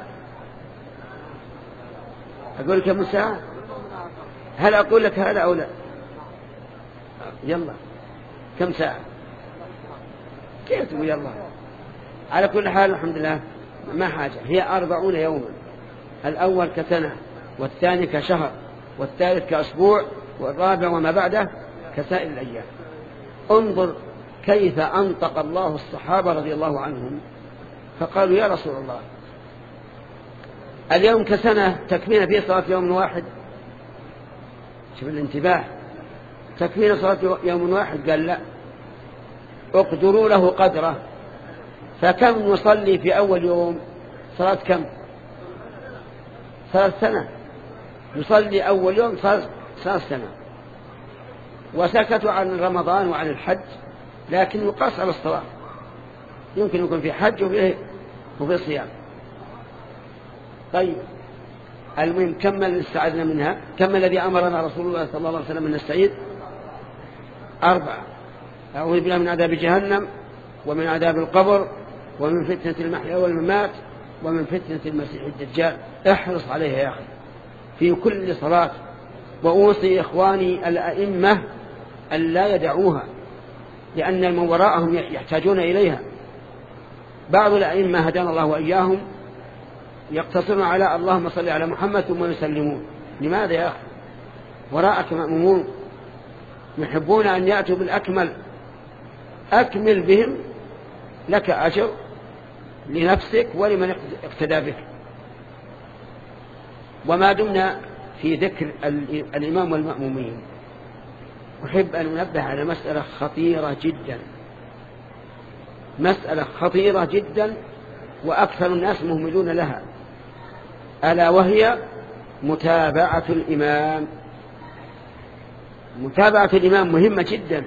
S1: أقول لك كم من ساعة؟ هل أقول لك هذا أو لا؟ يلا كم ساعة؟ كيف تقول يلا؟ على كل حال الحمد لله ما حاجة. هي أربعون يوما، الأول كسنة، والثاني كشهر، والثالث كأسبوع، والرابع وما بعده كسائر الأيام. انظر كيف أنطق الله الصحابة رضي الله عنهم، فقالوا يا رسول الله اليوم كسنة تكفينا فيه صلاة يوم واحد؟ شوف الانتباه، تكفينا صلاة يوم واحد؟ قال لا، اقدروا له قدره. فكم نصلي في أول يوم؟ صلاة كم؟ صلاة سنة. نصلي أول يوم صلاة سنة. وسكتوا عن رمضان وعن الحج، لكن يقاس على الصلاة. يمكن يكون في حج وفي, وفي صيام. طيب المهم كم استعدنا منها؟ كم الذي أمرنا رسول الله صلى الله عليه وسلم أن نستعيد؟ أربعة: أعوذ بالله من عذاب جهنم، ومن عذاب القبر، ومن فتنة المحيا والممات، ومن فتنة المسيح الدجال. احرص عليها يا أخي في كل صلاة. وأوصي إخواني الأئمة أن لا يدعوها، لأن من وراءهم يحتاجون إليها. بعض الأئمة هدانا الله وإياهم يقتصرون على اللهم صل على محمد ثم يسلمون. لماذا يا أخي؟ وراءك مأمومون يحبون أن يأتوا بالأكمل. أكمل بهم، لك أجر لنفسك ولمن اقتدى بك. وما دمنا في ذكر الإمام والمأمومين، أحب أن أنبه على مسألة خطيرة جدا، مسألة خطيرة جدا وأكثر الناس مهملون لها، ألا وهي متابعة الإمام. متابعة الإمام مهمة جدا،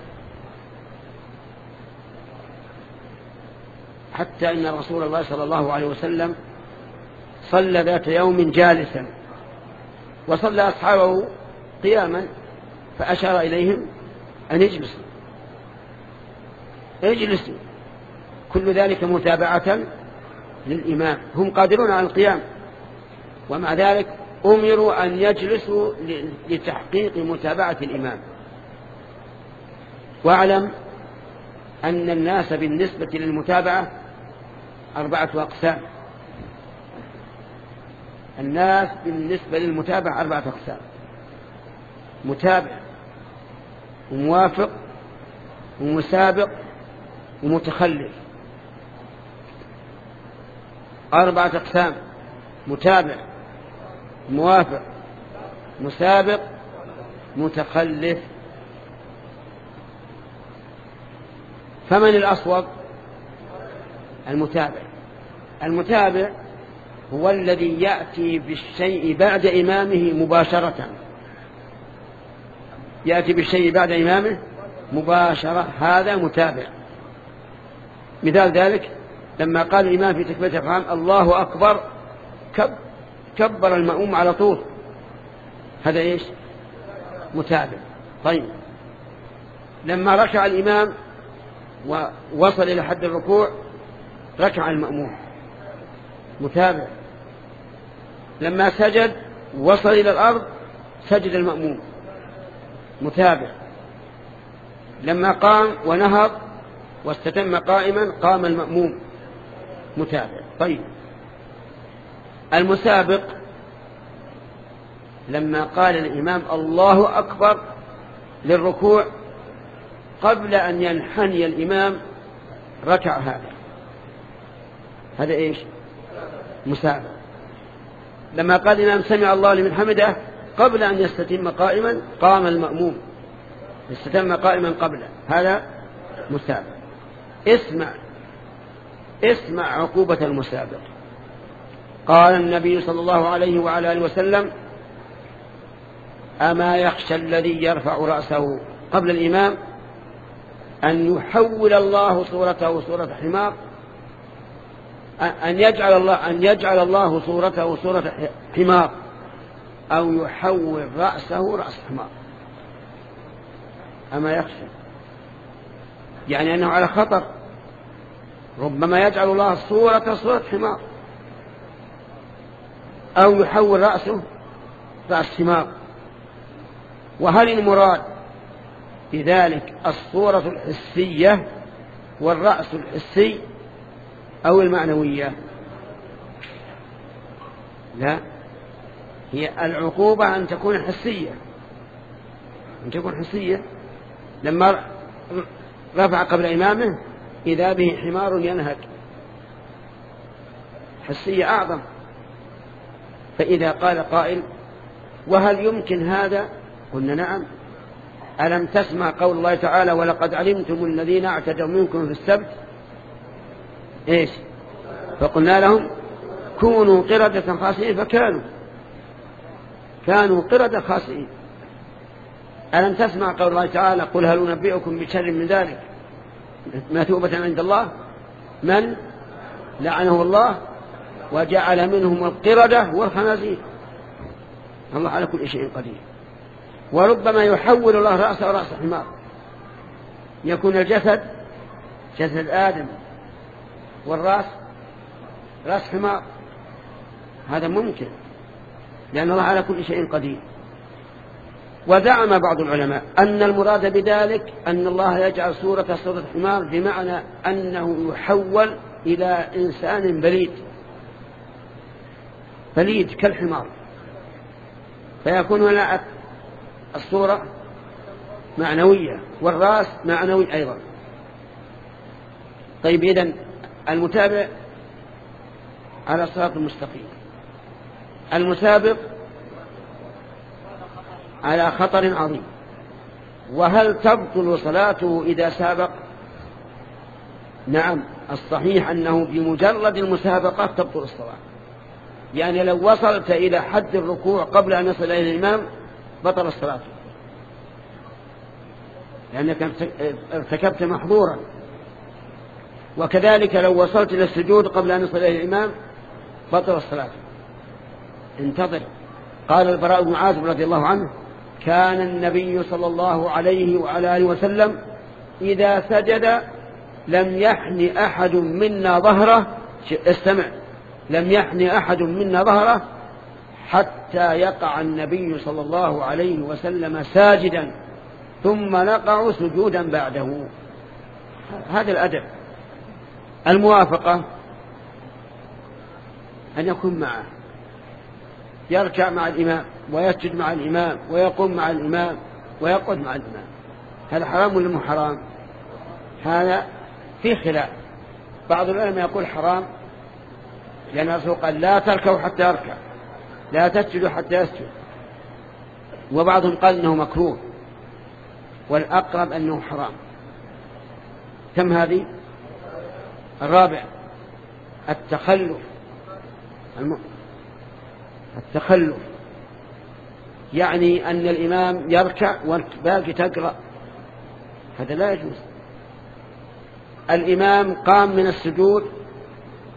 S1: حتى إن رسول الله صلى الله عليه وسلم صلى ذات يوم جالسا، وصلى أصحابه قياما، فأشار إليهم أن يجلسوا اجلسوا. كل ذلك متابعة للإمام. هم قادرون على القيام، ومع ذلك أمروا أن يجلسوا لتحقيق متابعة الإمام. واعلم أن الناس بالنسبة للمتابعة أربعة أقسام. الناس بالنسبة للمتابعة أربعة أقسام: متابع، وموافق، ومسابق، ومتخلف. أربعة أقسام: متابع، موافق، مسابق، متخلف. فمن الأصوب؟ المتابع. المتابع هو الذي يأتي بالشيء بعد إمامه مباشرة. يأتي بالشيء بعد إمامه مباشرة، هذا متابع. مثال ذلك لما قال الإمام في تكبيرة الإحرام الله أكبر كبر المأموم على طول، هذا إيش؟ متابع. طيب لما ركع الإمام ووصل إلى حد الركوع ركع المأموم، متابع. لما سجد وصل إلى الأرض سجد المأموم، متابع. لما قام ونهض واستتم قائما قام المأموم، متابع. طيب المسابق لما قال الإمام الله أكبر للركوع قبل أن ينحني الإمام ركع هذا، هذا إيش؟ مسابق. لما قال الإمام سمع الله لمن حمده قبل أن يستتم قائما قام المأموم، استتم قائما قبله، هذا مسابق. اسمع اسمع عقوبة المسابق. قال النبي صلى الله عليه وعلى آله وسلم أما يخشى الذي يرفع رأسه قبل الإمام أن يحول الله صورته صورة حمار، أن يجعل الله أن يجعل الله صورته صورة حمار أو يحول رأسه رأس حمار. أما يخشى يعني أنه على خطر، ربما يجعل الله صورة صورة حمار أو يحول رأسه رأس حمار. وهل المراد بذلك الصورة الحسية والرأس الحسي أو المعنوية؟ لا، هي العقوبة أن تكون حسية، أن تكون حسية. لما رفع قبل إمامه إذا به حمار ينهج، حسية أعظم. فإذا قال قائل وهل يمكن هذا؟ قلنا نعم. ألم تسمع قول الله تعالى ولقد علمتم الذين اعتدوا منكم في السبت إيش؟ فقلنا لهم كونوا قردة خاسئين فكانوا كانوا قردة خاسئين. ألم تسمع قول الله تعالى قل هل ننبئكم بشر من ذلك مثوبة عند الله من لعنه الله وجعل منهم القردة والخنازير. الله على كل شيء قدير. وربما يحول الله رأسه رأس حمار، يكون الجسد جسد آدم والرأس رأس حمار، هذا ممكن لأن الله على كل شيء قدير. وزعم بعض العلماء أن المراد بذلك أن الله يجعل صورة صورة حمار بمعنى أنه يحول إلى إنسان بليد بليد كالحمار، فيكون هنا الصورة معنوية والرأس معنوي أيضا. طيب إذن المتابع على الصراط المستقيم، المسابق على خطر عظيم. وهل تبطل صلاته إذا سابق؟ نعم، الصحيح أنه بمجرد المسابقة تبطل الصلاة. يعني لو وصلت إلى حد الركوع قبل أن يصل إلى الإمام بطل الصلاة، لأنك ارتكبت محظورا. وكذلك لو وصلت إلى السجود قبل أن يصل إلى الإمام بطل الصلاة. انتظر. قال البراء بن عازب رضي الله عنه كان النبي صلى الله عليه وعلى آله وسلم إذا سجد لم يحن أحد منا ظهره، استمع، لم يحن أحد منا ظهره حتى يقع النبي صلى الله عليه وسلم ساجدا ثم نقع سجودا بعده. هذا الأدب. الموافقة أن يكون معه، يركع مع الإمام ويسجد مع الإمام ويقوم مع الإمام ويقعد مع الإمام. هذا حرام ولا مو حرام؟ هذا في خلاف. بعض العلماء يقول حرام لأن الرسول قال لا تركعوا حتى يركع، لا تسجدوا حتى يسجد. وبعضهم قال إنه مكروه، والأقرب أنه حرام. كم هذه؟ الرابع التخلف. التخلف يعني أن الإمام يركع والباقي تقرأ، هذا لا يجوز. الإمام قام من السجود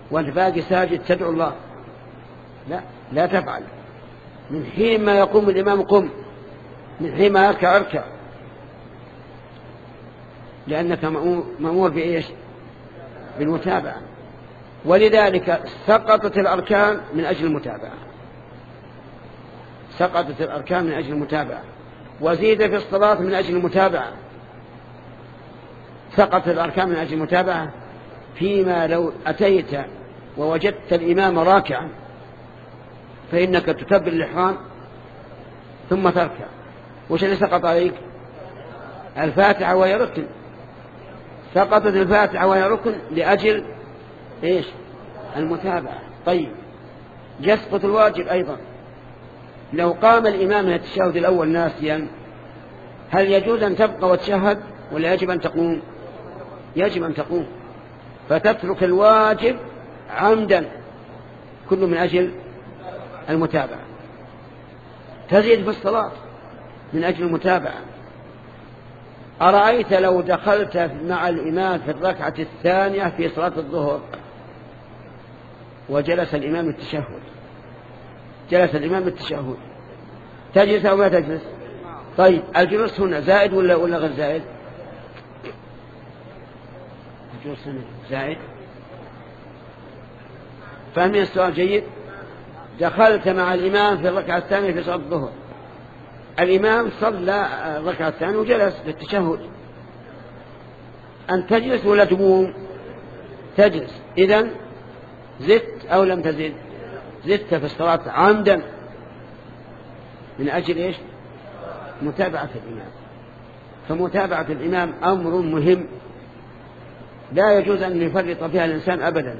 S1: وأنت باقي ساجد تدعو الله، لا لا تفعل. من حين ما يقوم الإمام قم، من حين ما يركع اركع، لأنك مأمور بإيش؟ بالمتابعة. ولذلك سقطت الأركان من أجل المتابعة، سقطت الأركان من أجل المتابعة، وزيد في الصلاة من أجل المتابعة. سقطت الأركان من أجل المتابعة، فيما لو أتيت ووجدت الإمام راكعا فإنك تكبر الإحرام ثم تركع. وش اللي سقط عليك؟ الفاتحة وهي ركن، سقطت الفاتحة وهي ركن لأجل إيش؟ المتابعة. طيب يسقط الواجب أيضا. لو قام الإمام من التشهد الأول ناسيا، هل يجوز أن تبقى وتشهد ولا يجب أن تقوم؟ يجب أن تقوم، فتترك الواجب عمدا، كله من أجل المتابعة. تزيد في الصلاة من أجل المتابعة. أرأيت لو دخلت مع الإمام في الركعة الثانية في صلاة الظهر وجلس الإمام التشهد، جلس الإمام التشهد، تجلس أو ما تجلس؟ طيب الجلوس هنا زائد ولا ولا غير زائد؟ الجلوس هنا زائد. فاهمين السؤال جيد؟ دخلت مع الإمام في الركعة الثانية في صلاة الظهر، الإمام صلى الركعة الثانية وجلس للتشهد، أن تجلس ولا تقوم؟ تجلس. إذن زدت أو لم تزد؟ زدت في الصلاة عمدا من أجل إيش؟ متابعة الإمام. فمتابعة الإمام أمر مهم لا يجوز أن يفرط فيها الإنسان أبدا،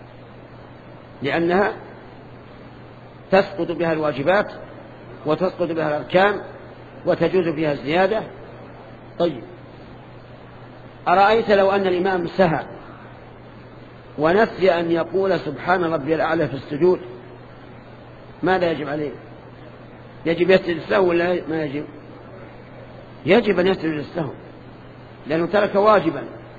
S1: لأنها تسقط بها الواجبات وتسقط بها الأركان وتجوز فيها الزيادة. طيب أرأيت لو أن الإمام سهى ونسي أن يقول سبحان ربي الأعلى في السجود، ماذا يجب عليه؟ يجب يسجد للسهو ولا ما يجب؟ يجب أن يسجد للسهو، لأنه ترك واجبا.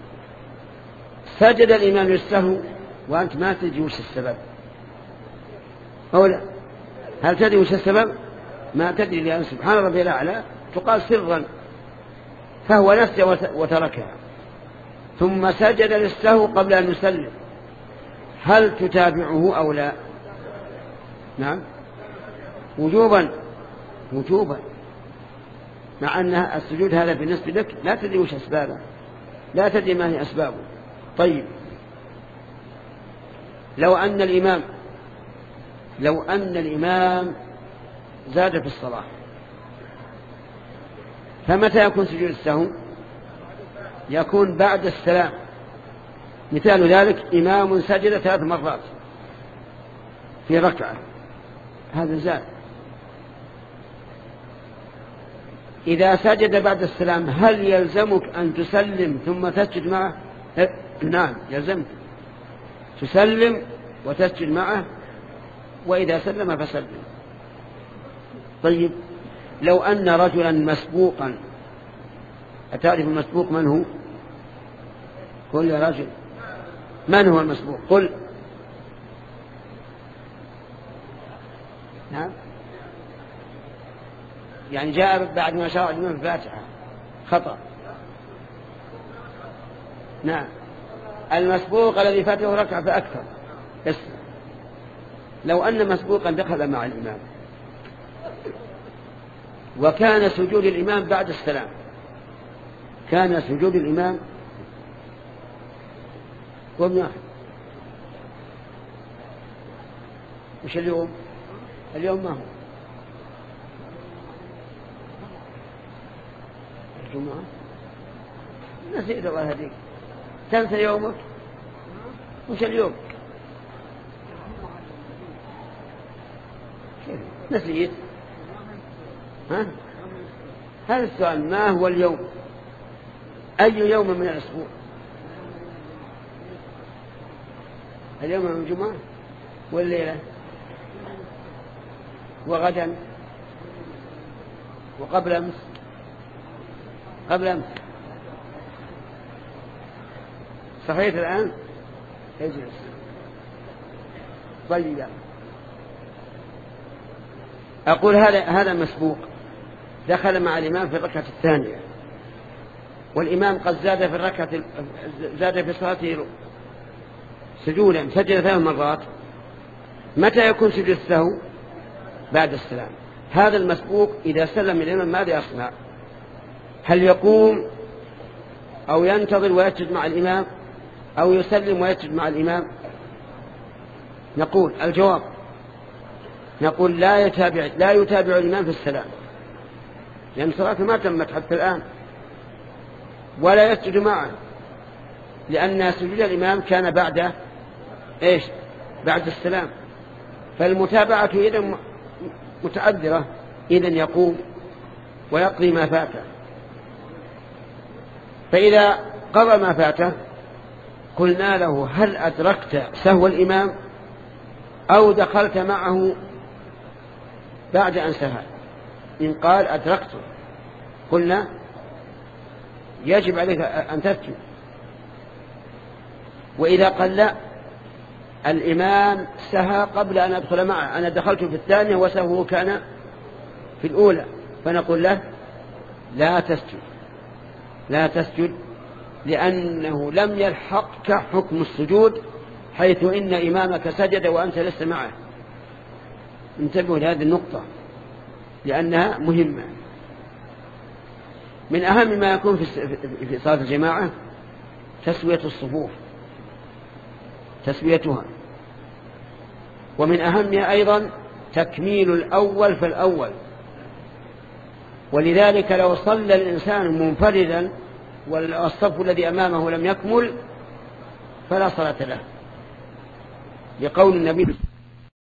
S1: سجد الإمام للسهو وأنت ما تدري وش السبب، أو لا؟ هل تدري وش السبب؟ ما تدري، لأن سبحان ربي الأعلى تقال سرا، فهو نسي وتركها ثم سجد للسهو قبل أن يسلم، هل تتابعه أو لا؟ نعم وجوبا، وجوبا، مع أن السجود هذا بالنسبة لك لا تدري وش أسبابه، لا تدري ما هي أسبابه. طيب لو أن الإمام لو أن الإمام زاد في الصلاة، فمتى يكون سجود السهو؟ يكون بعد السلام. مثال ذلك إمام سجد ثلاث مرات في ركعة، هذا زاد. إذا سجد بعد السلام هل يلزمك أن تسلم ثم تسجد معه؟ نعم يلزمك تسلم وتسجد معه، وإذا سلم فسلم. طيب لو أن رجلا مسبوقا، أتعرف المسبوق من هو؟ قل يا رجل، من هو المسبوق؟ قل. نعم يعني جاء بعد ما شرع الإمام الفاتحة، خطأ. نعم المسبوق الذي فاته ركعة فأكثر. اسم لو أن مسبوقا دخل مع الإمام وكان سجود الإمام بعد السلام، كان سجود الإمام قم يا أخي، وش اليوم؟ اليوم ما هو الجمعة، نسيت الله يهديك، تنسى يومك، وش اليوم؟ نسيت. ها؟ هذا السؤال، ما هو اليوم؟ أي يوم من الأسبوع؟ اليوم من الجمعة والليلة وغدا وقبل أمس، قبل أمس. صحيح الآن؟ اجلس. طيب. أقول هذا هذا مسبوق دخل مع الإمام في الركعة الثانية، والإمام قد زاد في الركعة زاد في صلاته سجودا سجد ثلاث مرات. متى يكون سجود السهو؟ بعد السلام. هذا المسبوق إذا سلم الإمام ماذا يصنع؟ هل يقوم أو ينتظر ويسجد مع الإمام أو يسلم ويسجد مع الإمام؟ نقول الجواب نقول لا يتابع لا يتابع الإمام في السلام، لأن صلاته ما تمت حتى الآن، ولا يسجد معه، لأن سجود الإمام كان بعد إيش؟ بعد السلام. فالمتابعة إذن متعذرة، إذن يقوم ويقضي ما فاته. فإذا قضى ما فاته قلنا له هل أدركت سهو الإمام أو دخلت معه بعد أن سهى؟ إن قال أدركته قلنا يجب عليك أن تسجد. وإذا قال لا الإمام سهى قبل أن أدخل معه، أنا دخلت في الثانية وسهوه كان في الأولى، فنقول له لا تسجد لا تسجد لأنه لم يلحقك حكم السجود، حيث إن إمامك سجد وأنت لست معه. انتبهوا لهذه النقطة لأنها مهمة. من أهم ما يكون في صلاة الجماعة تسوية الصفوف، تسويتها، ومن أهمها أيضا تكميل الأول فالأول. ولذلك لو صلى الإنسان منفردا والصف الذي أمامه لم يكمل فلا صلاة له، لقول النبي